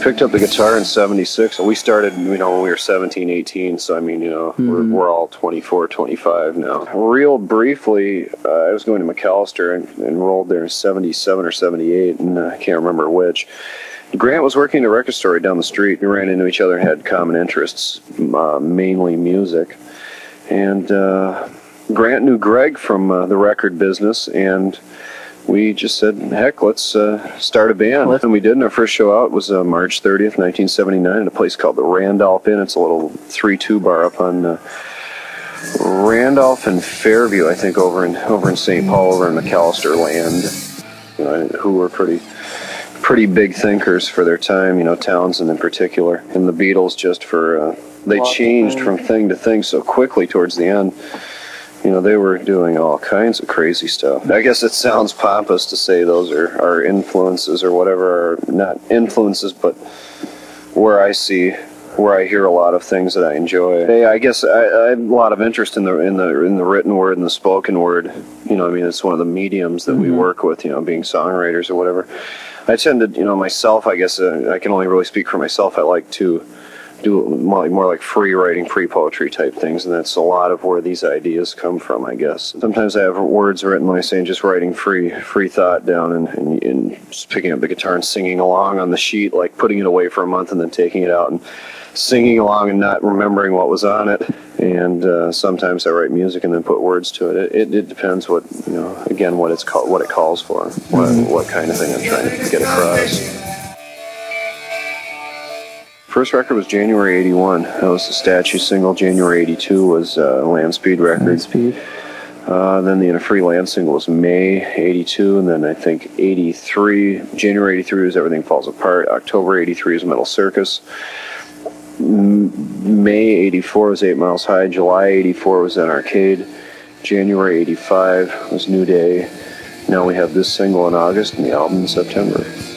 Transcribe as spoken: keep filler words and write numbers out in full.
picked up the guitar in seventy-six, and we started, you know, when we were seventeen, eighteen, so I mean, you know, mm-hmm. we're, we're all twenty-four, twenty-five now. Real briefly, uh, I was going to McAllister and enrolled there in seventy-seven or seventy-eight, and uh, I can't remember which. Grant was working at a record store down the street. We ran into each other and had common interests, uh, mainly music. And uh, Grant knew Greg from uh, the record business, and we just said, heck, let's uh, start a band. And we did, and our first show out was uh, March thirtieth, nineteen seventy-nine, at a place called the Randolph Inn. It's a little three two bar up on uh, Randolph and Fairview, I think, over in over in Saint Paul, over in McAllister land, you know, who were pretty pretty big thinkers for their time, you know, Townsend in particular. And the Beatles, just for, uh, they changed from thing to thing so quickly towards the end. You know, they were doing all kinds of crazy stuff. I guess it sounds pompous to say those are, are influences or whatever, are not influences, but where I see, where I hear a lot of things that I enjoy. Hey, I guess I, I have a lot of interest in the in the in the written word and the spoken word. You know, I mean, it's one of the mediums that mm-hmm. we work with. You know, being songwriters or whatever. I tend to, you know, myself. I guess uh, I can only really speak for myself. I like to do more, more like free writing, free poetry type things, and that's a lot of where these ideas come from, I guess. Sometimes I have words written when I say just writing free free thought down and, and, and just picking up the guitar and singing along on the sheet, like putting it away for a month and then taking it out and singing along and not remembering what was on it. And uh, sometimes I write music and then put words to it. It, it. it depends what, you know, again, what it's called, what it calls for, what, what kind of thing I'm trying to get across. First record was January eighty-one. That was the Statue single. January eighty-two was uh, Land Speed Records. Land Speed. Uh, then the In a Free Land single was May eighty-two, and then I think eighty-three, January eighty-three was Everything Falls Apart. October eighty-three was Metal Circus. M May eighty-four was Eight Miles High. July eighty-four was Then Arcade. January eighty-five was New Day. Now we have this single in August and the album in September.